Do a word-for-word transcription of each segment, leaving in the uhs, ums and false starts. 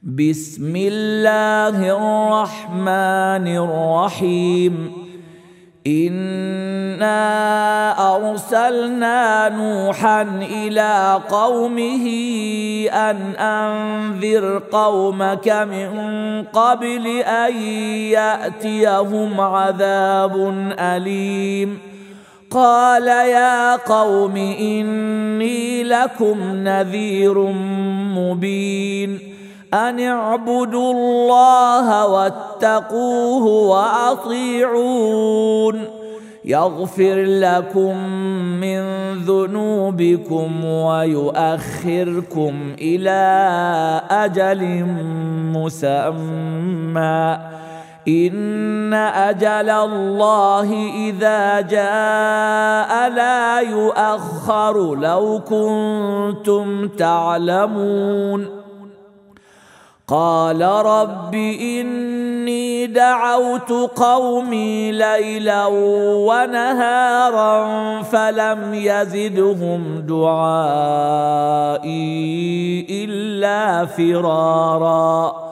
بسم الله الرحمن الرحيم إنا أرسلنا نوحا إلى قومه أن أنذر قومك من قبل أن يأتيهم عذاب أليم قال يا قوم إني لكم نذير مبين أن اعبدوا الله واتقوه وأطيعون يغفر لكم من ذنوبكم ويؤخركم إلى أجل مسمى إن أجل الله إذا جاء لا يؤخر لو كنتم تعلمون قال رب إني دعوت قومي ليلا ونهارا فلم يزدهم دعائي إلا فرارا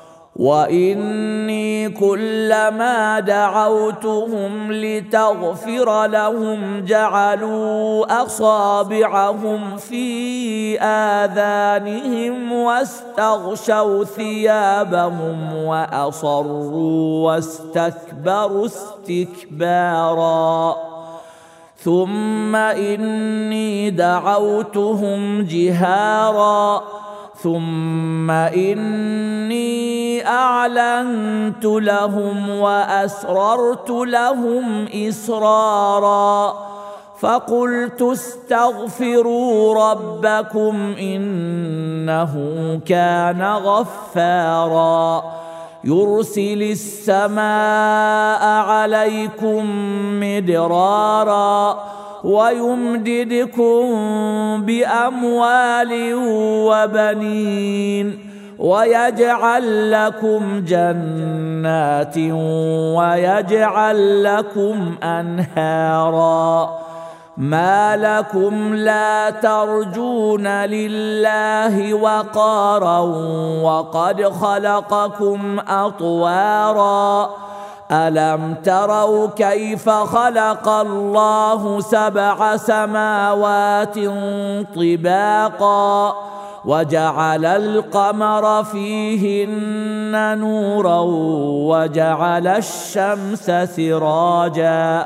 وإني كلما دعوتهم لتغفر لهم جعلوا أصابعهم في آذانهم واستغشوا ثيابهم وأصروا واستكبروا استكبارا ثم إني دعوتهم جهارا ثم إني أعلنت لهم وأسررت لهم إسرارا فقلت استغفروا ربكم إنه كان غفارا يرسل السماء عليكم مدرارا ويمددكم بأموال وبنين ويجعل لكم جنات ويجعل لكم أنهارا ما لكم لا ترجون لله وقارا وقد خلقكم أطوارا ألم تروا كيف خلق الله سبع سماوات طباقا وجعل القمر فيهن نورا وجعل الشمس سراجا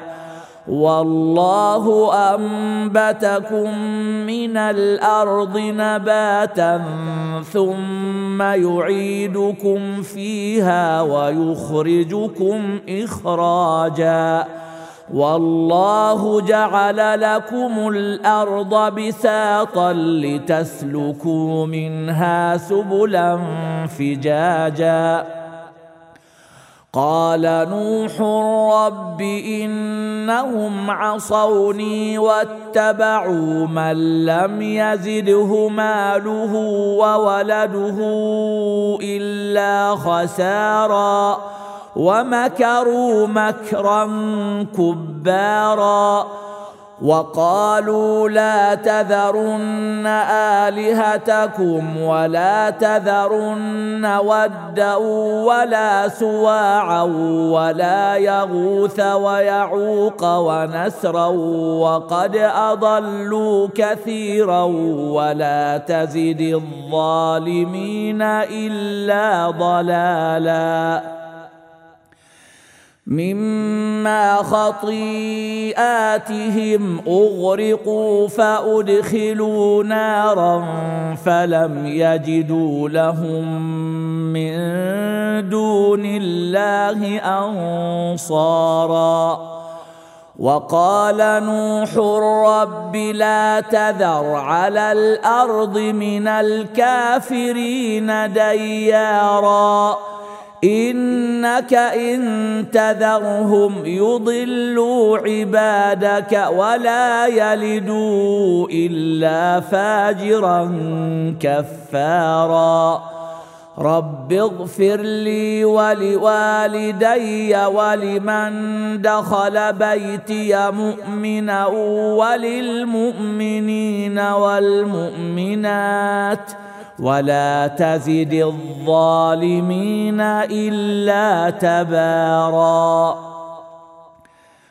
والله أنبتكم من الأرض نباتا ثم يعيدكم فيها ويخرجكم إخراجا والله جعل لكم الأرض بساطا لتسلكوا منها سبلا فجاجا قال نوح رب إنهم عصوني واتبعوا من لم يزده ماله وولده إلا خسارا ومكروا مكرا كبارا وقالوا لا تذرن آلهتكم ولا تذرن ودا ولا سواعا ولا يغوث ويعوق ونسرا وقد أضلوا كثيرا ولا تزد الظالمين إلا ضلالا مما خطيئاتهم أغرقوا فأدخلوا نارا فلم يجدوا لهم من دون الله أنصارا وقال نوح رب لا تذر على الأرض من الكافرين ديارا إنك إن تذرهم يضلوا عبادك ولا يلدوا إلا فاجرا كفارا رب اغفر لي ولوالدي ولمن دخل بيتي مؤمنا وللمؤمنين والمؤمنات ولا تزد الظالمين إلا تباراً.